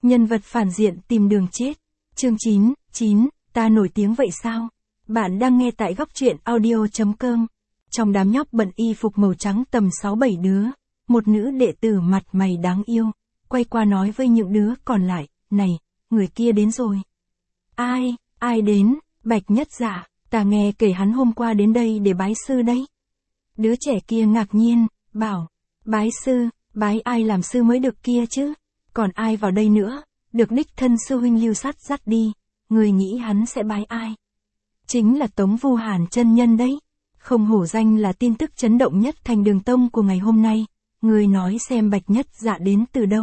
Nhân vật phản diện tìm đường chết. Chương 9, ta nổi tiếng vậy sao? Bạn đang nghe tại góc truyện audio.com. Trong đám nhóc bận y phục màu trắng tầm 6-7 đứa, một nữ đệ tử mặt mày đáng yêu, quay qua nói với những đứa còn lại, này, người kia đến rồi. Ai đến? Bạch Nhất Dạ, ta nghe kể hắn hôm qua đến đây để bái sư đấy. Đứa trẻ kia ngạc nhiên, bảo, bái sư, bái ai làm sư mới được kia chứ? Còn ai vào đây nữa, được đích thân sư huynh Lưu Sát dắt đi, người nghĩ hắn sẽ bái ai? Chính là Tống Vu Hàn chân nhân đấy. Không hổ danh là tin tức chấn động nhất Thành Đường Tông của ngày hôm nay, người nói xem Bạch Nhất Dạ đến từ đâu?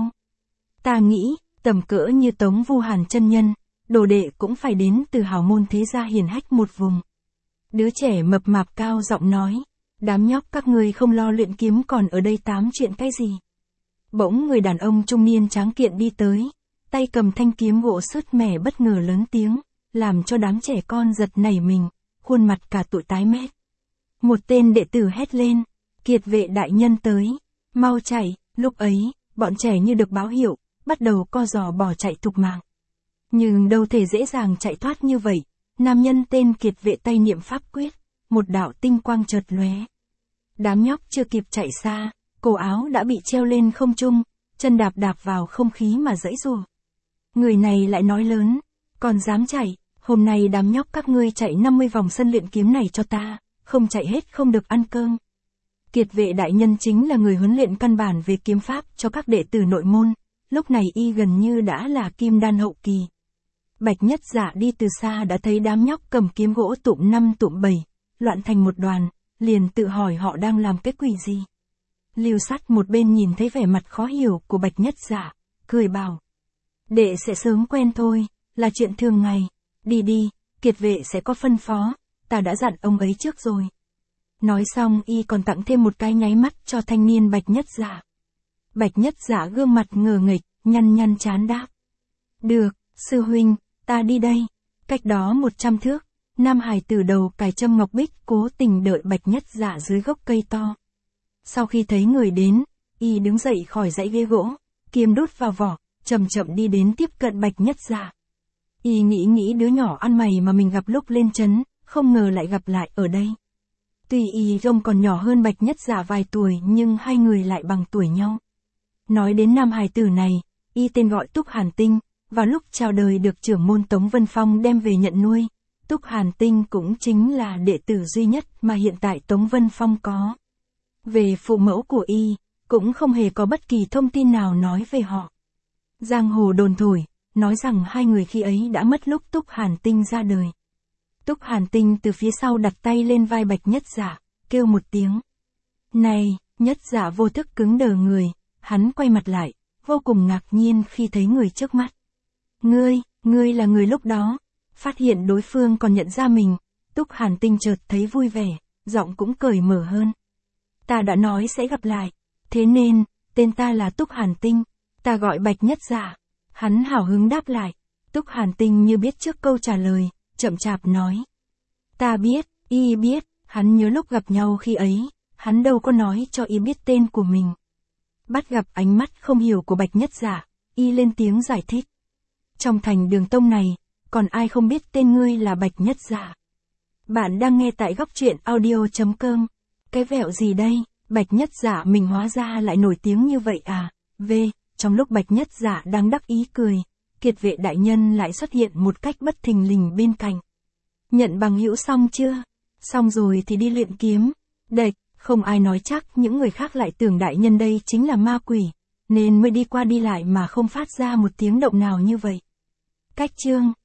Ta nghĩ, tầm cỡ như Tống Vu Hàn chân nhân, đồ đệ cũng phải đến từ hào môn thế gia hiển hách một vùng. Đứa trẻ mập mạp cao giọng nói, đám nhóc các ngươi không lo luyện kiếm còn ở đây tám chuyện cái gì? Bỗng người đàn ông trung niên tráng kiện đi tới, tay cầm thanh kiếm gỗ sứt mẻ bất ngờ lớn tiếng, làm cho đám trẻ con giật nảy mình, khuôn mặt cả tụi tái mét. Một tên đệ tử hét lên, Kiệt Vệ đại nhân tới, mau chạy. Lúc ấy, bọn trẻ như được báo hiệu, bắt đầu co giò bỏ chạy thục mạng. Nhưng đâu thể dễ dàng chạy thoát như vậy, nam nhân tên Kiệt Vệ tay niệm pháp quyết, một đạo tinh quang chợt lóe. Đám nhóc chưa kịp chạy xa, cổ áo đã bị treo lên không trung, chân đạp vào không khí mà giãy giụa. Người này lại nói lớn, còn dám chạy, hôm nay đám nhóc các ngươi chạy 50 vòng sân luyện kiếm này cho ta, không chạy hết không được ăn cơm. Kiệt Vệ đại nhân chính là người huấn luyện căn bản về kiếm pháp cho các đệ tử nội môn, lúc này y gần như đã là kim đan hậu kỳ. Bạch Nhất Dạ đi từ xa đã thấy đám nhóc cầm kiếm gỗ tụm 5 tụm 7, loạn thành một đoàn, liền tự hỏi họ đang làm cái quỷ gì. Lưu Sát một bên nhìn thấy vẻ mặt khó hiểu của Bạch Nhất Dạ, cười bảo, đệ sẽ sớm quen thôi, là chuyện thường ngày, đi, Kiệt Vệ sẽ có phân phó, ta đã dặn ông ấy trước rồi. Nói xong y còn tặng thêm một cái nháy mắt cho thanh niên Bạch Nhất Dạ. Bạch Nhất Dạ gương mặt ngờ nghệch, nhăn trán đáp. Được, sư huynh, ta đi đây. Cách đó 100 thước, nam hài tử đầu cài châm ngọc bích cố tình đợi Bạch Nhất Dạ dưới gốc cây to. Sau khi thấy người đến, y đứng dậy khỏi dãy ghế gỗ, kiếm đút vào vỏ, chậm đi đến tiếp cận Bạch Nhất Dạ. Y nghĩ đứa nhỏ ăn mày mà mình gặp lúc lên trấn, không ngờ lại gặp lại ở đây. Tuy y trông còn nhỏ hơn Bạch Nhất Dạ vài tuổi nhưng hai người lại bằng tuổi nhau. Nói đến nam hài tử này, y tên gọi Túc Hàn Tinh, vào lúc chào đời được trưởng môn Tống Vân Phong đem về nhận nuôi. Túc Hàn Tinh cũng chính là đệ tử duy nhất mà hiện tại Tống Vân Phong có. Về phụ mẫu của y, cũng không hề có bất kỳ thông tin nào nói về họ. Giang hồ đồn thổi, nói rằng hai người khi ấy đã mất lúc Túc Hàn Tinh ra đời. Túc Hàn Tinh từ phía sau đặt tay lên vai Bạch Nhất Dạ, kêu một tiếng. Này, Nhất Dạ vô thức cứng đờ người, hắn quay mặt lại, vô cùng ngạc nhiên khi thấy người trước mắt. Ngươi là người lúc đó. Phát hiện đối phương còn nhận ra mình, Túc Hàn Tinh chợt thấy vui vẻ, giọng cũng cởi mở hơn. Ta đã nói sẽ gặp lại, thế nên, tên ta là Túc Hàn Tinh, ta gọi Bạch Nhất Dạ. Hắn hào hứng đáp lại, Túc Hàn Tinh như biết trước câu trả lời, chậm chạp nói. Ta biết, y biết, hắn nhớ lúc gặp nhau khi ấy, hắn đâu có nói cho y biết tên của mình. Bắt gặp ánh mắt không hiểu của Bạch Nhất Dạ, y lên tiếng giải thích. Trong Thành Đường Tông này, còn ai không biết tên ngươi là Bạch Nhất Dạ? Bạn đang nghe tại góc truyện audio.com. Cái vẹo gì đây, Bạch Nhất Dạ mình hóa ra lại nổi tiếng như vậy à? Trong lúc Bạch Nhất Dạ đang đắc ý cười, Kiệt Vệ đại nhân lại xuất hiện một cách bất thình lình bên cạnh. Nhận bằng hữu xong chưa? Xong rồi thì đi luyện kiếm. Đệch, không ai nói chắc những người khác lại tưởng đại nhân đây chính là ma quỷ, nên mới đi qua đi lại mà không phát ra một tiếng động nào như vậy. Cách chương